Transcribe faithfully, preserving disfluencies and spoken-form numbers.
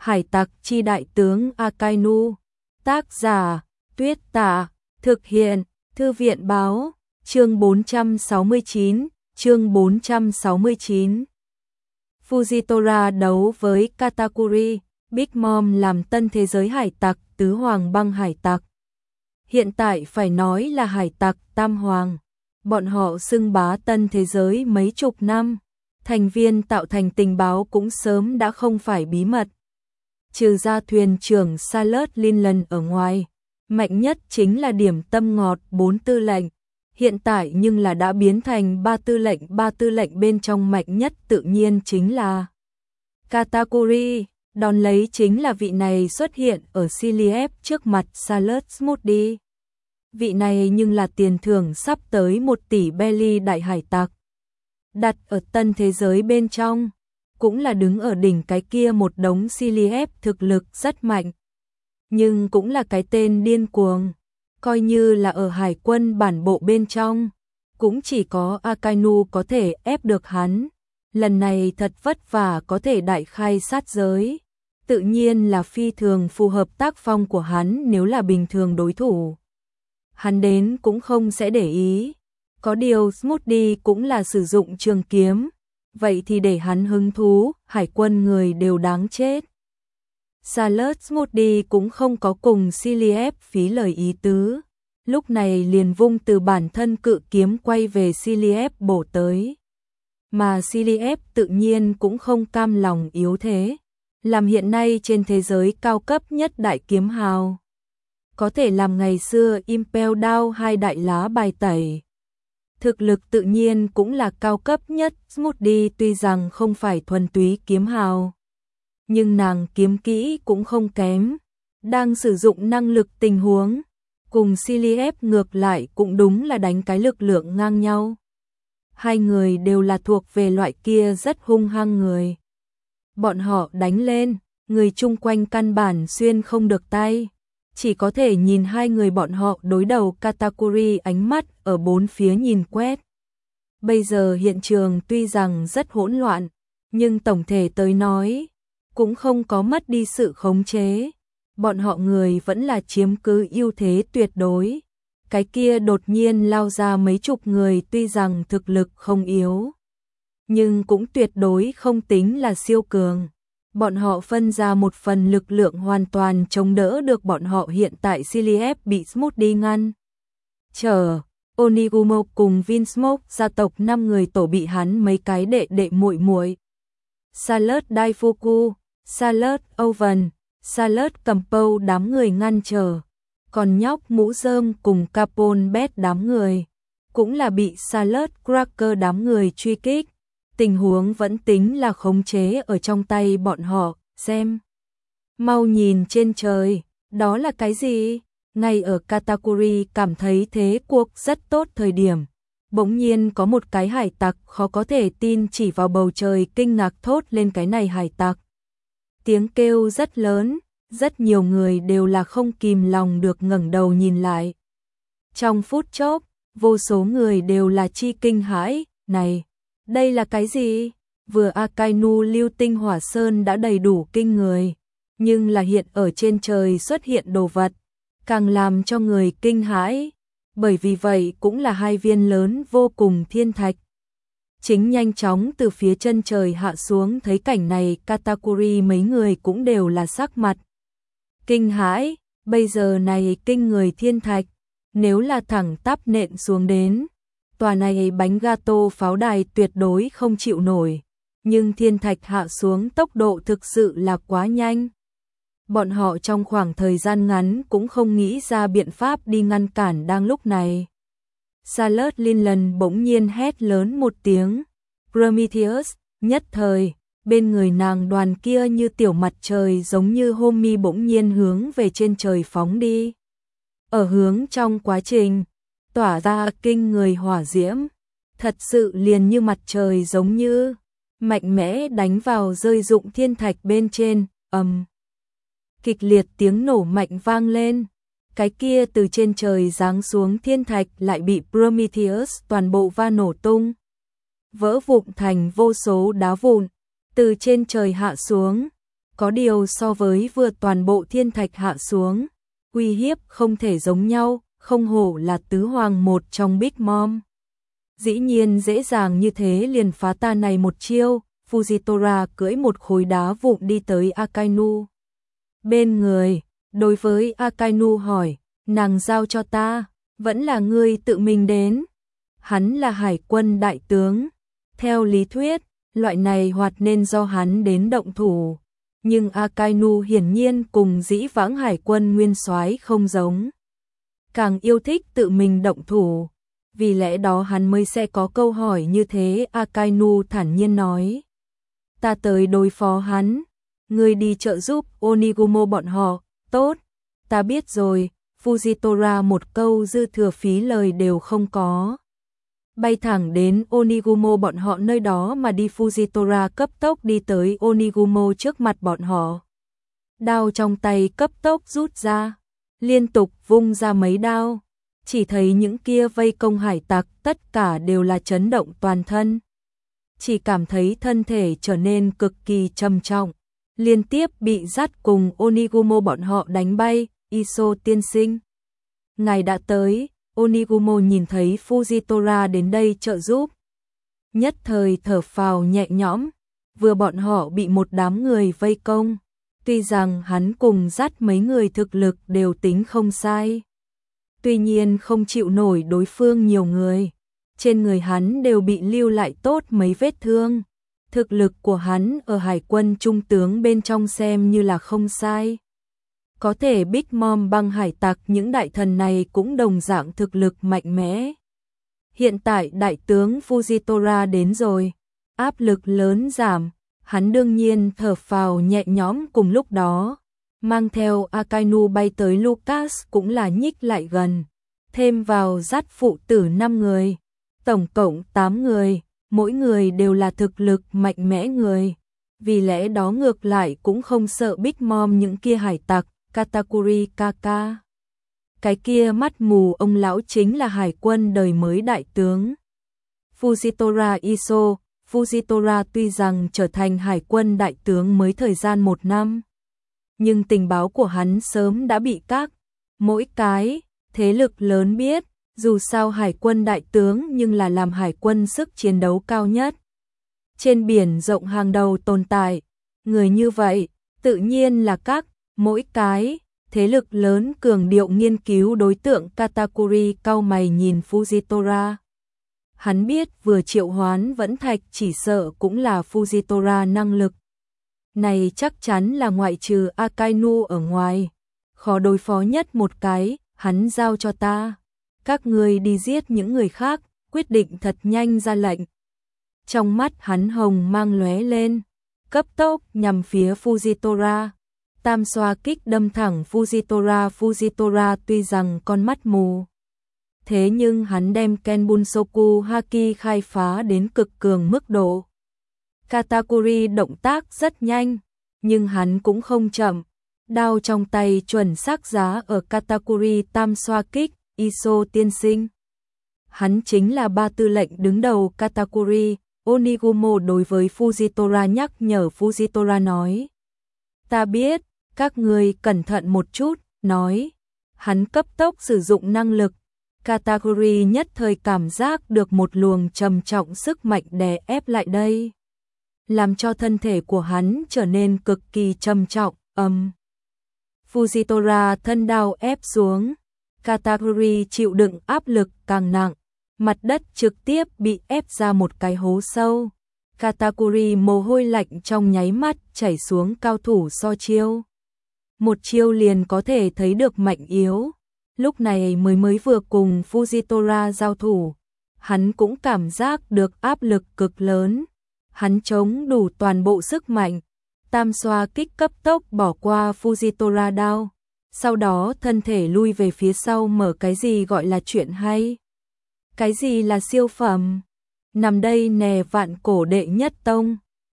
Hải tặc chi đại tướng Akainu. Tác giả, Tuyết Tả. Thực hiện, Thư viện báo. Chương bốn trăm sáu mươi chín, chương bốn trăm sáu mươi chín. Fujitora đấu với Katakuri, Big Mom làm tân thế giới hải tặc, tứ hoàng băng hải tặc. Hiện tại phải nói là hải tặc tam hoàng. Bọn họ xưng bá tân thế giới mấy chục năm. Thành viên tạo thành tình báo cũng sớm đã không phải bí mật. Trừ ra thuyền trưởng Sailor Linlan ở ngoài, mạnh nhất chính là điểm tâm ngọt bốn tư lệnh. Hiện tại nhưng là đã biến thành ba tư lệnh, ba tư lệnh bên trong mạnh nhất tự nhiên chính là Katakuri, đón lấy chính là vị này xuất hiện ở Siliep trước mặt Sailor Smoothie. Vị này nhưng là tiền thưởng sắp tới một tỷ belly đại hải tặc. Đặt ở tân thế giới bên trong, cũng là đứng ở đỉnh cái kia một đống Siliep thực lực rất mạnh. Nhưng cũng là cái tên điên cuồng. Coi như là ở hải quân bản bộ bên trong, cũng chỉ có Akainu có thể ép được hắn. Lần này thật vất vả có thể đại khai sát giới. Tự nhiên là phi thường phù hợp tác phong của hắn nếu là bình thường đối thủ. Hắn đến cũng không sẽ để ý. Có điều Smoothie cũng là sử dụng trường kiếm. Vậy thì để hắn hứng thú, hải quân người đều đáng chết. Sailor Smoothie cũng không có cùng Siliep phí lời ý tứ. Lúc này liền vung từ bản thân cự kiếm quay về Siliep bổ tới. Mà Siliep tự nhiên cũng không cam lòng yếu thế. Làm hiện nay trên thế giới cao cấp nhất đại kiếm hào. Có thể làm ngày xưa Impel Down hai đại lá bài tẩy. Thực lực tự nhiên cũng là cao cấp nhất. Smoothie tuy rằng không phải thuần túy kiếm hào, nhưng nàng kiếm kỹ cũng không kém. Đang sử dụng năng lực tình huống, cùng Siliep ngược lại cũng đúng là đánh cái lực lượng ngang nhau. Hai người đều là thuộc về loại kia rất hung hăng người. Bọn họ đánh lên, người chung quanh căn bản xuyên không được tay. Chỉ có thể nhìn hai người bọn họ đối đầu. Katakuri ánh mắt ở bốn phía nhìn quét. Bây giờ hiện trường tuy rằng rất hỗn loạn, nhưng tổng thể tới nói, cũng không có mất đi sự khống chế. Bọn họ người vẫn là chiếm cứ ưu thế tuyệt đối. Cái kia đột nhiên lao ra mấy chục người tuy rằng thực lực không yếu, nhưng cũng tuyệt đối không tính là siêu cường. Bọn họ phân ra một phần lực lượng hoàn toàn chống đỡ được bọn họ hiện tại. Siliep bị Smoothie ngăn chờ. Onigumo cùng Vinsmoke gia tộc năm người tổ bị hắn mấy cái đệ đệ muội muội. Sailor Daifuku, Sailor Oven, Sailor Campo đám người ngăn chờ. Còn nhóc mũ rơm cùng Capone Bet đám người cũng là bị Sailor Cracker đám người truy kích. Tình huống vẫn tính là khống chế ở trong tay bọn họ. Xem, mau nhìn trên trời, đó là cái gì? Ngay ở Katakuri cảm thấy thế cuộc rất tốt thời điểm, bỗng nhiên có một cái hải tặc khó có thể tin chỉ vào bầu trời kinh ngạc thốt lên cái này hải tặc. Tiếng kêu rất lớn, rất nhiều người đều là không kìm lòng được ngẩng đầu nhìn lại. Trong phút chốc, vô số người đều là chi kinh hãi. Này, đây là cái gì? Vừa Akainu lưu tinh hỏa sơn đã đầy đủ kinh người, nhưng là hiện ở trên trời xuất hiện đồ vật, càng làm cho người kinh hãi. Bởi vì vậy cũng là hai viên lớn vô cùng thiên thạch. Chính nhanh chóng từ phía chân trời hạ xuống. Thấy cảnh này, Katakuri mấy người cũng đều là sắc mặt kinh hãi. Bây giờ này kinh người thiên thạch, nếu là thẳng tắp nện xuống đến, tòa này bánh gato pháo đài tuyệt đối không chịu nổi. Nhưng thiên thạch hạ xuống tốc độ thực sự là quá nhanh. Bọn họ trong khoảng thời gian ngắn cũng không nghĩ ra biện pháp đi ngăn cản. Đang lúc này, Sailor Linlan bỗng nhiên hét lớn một tiếng, Prometheus. Nhất thời, bên người nàng đoàn kia như tiểu mặt trời giống như Homie bỗng nhiên hướng về trên trời phóng đi. Ở hướng trong quá trình tỏa ra kinh người hỏa diễm, thật sự liền như mặt trời giống như mạnh mẽ đánh vào rơi dụng thiên thạch bên trên. Ầm, kịch liệt tiếng nổ mạnh vang lên. Cái kia từ trên trời giáng xuống thiên thạch lại bị Prometheus toàn bộ va nổ tung, vỡ vụn thành vô số đá vụn. Từ trên trời hạ xuống, Có điều so với vừa toàn bộ thiên thạch hạ xuống, uy hiếp không thể giống nhau, không hổ là tứ hoàng một trong Big Mom. Dĩ nhiên dễ dàng như thế liền phá ta này một chiêu, Fujitora cưỡi một khối đá vụn đi tới Akainu bên người, đối với Akainu hỏi, nàng giao cho ta, vẫn là ngươi tự mình đến. Hắn là hải quân đại tướng, theo lý thuyết, loại này hoạt nên do hắn đến động thủ, nhưng Akainu hiển nhiên cùng dĩ vãng hải quân nguyên soái không giống, càng yêu thích tự mình động thủ, vì lẽ đó hắn mới sẽ có câu hỏi như thế. Akainu thản nhiên nói, ta tới đối phó hắn, ngươi đi trợ giúp Onigumo bọn họ, tốt, ta biết rồi. Fujitora một câu dư thừa phí lời đều không có, bay thẳng đến Onigumo bọn họ nơi đó mà đi. Fujitora cấp tốc đi tới Onigumo trước mặt bọn họ, đao trong tay cấp tốc rút ra, liên tục vung ra mấy đao, chỉ thấy những kia vây công hải tặc tất cả đều là chấn động toàn thân, chỉ cảm thấy thân thể trở nên cực kỳ trầm trọng, liên tiếp bị dắt cùng Onigumo bọn họ đánh bay. Iso tiên sinh, ngài đã tới. Onigumo nhìn thấy Fujitora đến đây trợ giúp, nhất thời thở phào nhẹ nhõm, vừa bọn họ bị một đám người vây công, tuy rằng hắn cùng dắt mấy người thực lực đều tính không sai, tuy nhiên không chịu nổi đối phương nhiều người, trên người hắn đều bị lưu lại tốt mấy vết thương, thực lực của hắn ở hải quân trung tướng bên trong xem như là không sai. Có thể Big Mom băng hải tặc những đại thần này cũng đồng dạng thực lực mạnh mẽ. Hiện tại đại tướng Fujitora đến rồi, áp lực lớn giảm, hắn đương nhiên thở phào nhẹ nhõm. Cùng lúc đó, mang theo Akainu bay tới Lucas cũng là nhích lại gần, thêm vào dắt phụ tử năm người, tổng cộng tám người, mỗi người đều là thực lực mạnh mẽ người, vì lẽ đó ngược lại cũng không sợ Big Mom những kia hải tặc. Katakuri Kaka, cái kia mắt mù ông lão chính là hải quân đời mới đại tướng Fujitora Iso. Fujitora tuy rằng trở thành hải quân đại tướng mới thời gian một năm, nhưng tình báo của hắn sớm đã bị các mỗi cái thế lực lớn biết, dù sao hải quân đại tướng nhưng là làm hải quân sức chiến đấu cao nhất, trên biển rộng hàng đầu tồn tại, người như vậy tự nhiên là các mỗi cái thế lực lớn cường điệu nghiên cứu đối tượng. Katakuri cau mày nhìn Fujitora. Hắn biết vừa triệu hoán vẫn thạch chỉ sợ cũng là Fujitora năng lực. Này chắc chắn là ngoại trừ Akainu ở ngoài. Khó đối phó nhất một cái, hắn giao cho ta. Các người đi giết những người khác, quyết định thật nhanh ra lệnh. Trong mắt hắn hồng mang lóe lên, cấp tốc nhằm phía Fujitora. Tam xoa kích đâm thẳng Fujitora. Fujitora tuy rằng con mắt mù, thế nhưng hắn đem Kenbunsoku Haki khai phá đến cực cường mức độ. Katakuri động tác rất nhanh, nhưng hắn cũng không chậm, đao trong tay chuẩn xác giá ở Katakuri. Tam xoa kích, Iso tiên sinh. Hắn chính là ba tư lệnh đứng đầu Katakuri. Onigumo đối với Fujitora nhắc nhở. Fujitora nói, ta biết, các người cẩn thận một chút, nói. Hắn cấp tốc sử dụng năng lực. Katakuri nhất thời cảm giác được một luồng trầm trọng sức mạnh đè ép lại đây, làm cho thân thể của hắn trở nên cực kỳ trầm trọng. Âm. Fujitora thân đao ép xuống. Katakuri chịu đựng áp lực càng nặng, mặt đất trực tiếp bị ép ra một cái hố sâu. Katakuri mồ hôi lạnh trong nháy mắt chảy xuống. Cao thủ so chiêu, một chiêu liền có thể thấy được mạnh yếu. Lúc này mới mới vừa cùng Fujitora giao thủ, hắn cũng cảm giác được áp lực cực lớn. Hắn chống đủ toàn bộ sức mạnh, tam xoa kích cấp tốc bỏ qua Fujitora đao, sau đó thân thể lui về phía sau. Mở cái gì gọi là chuyện hay? Cái gì là siêu phẩm? Nằm đây nè vạn cổ đệ nhất tông.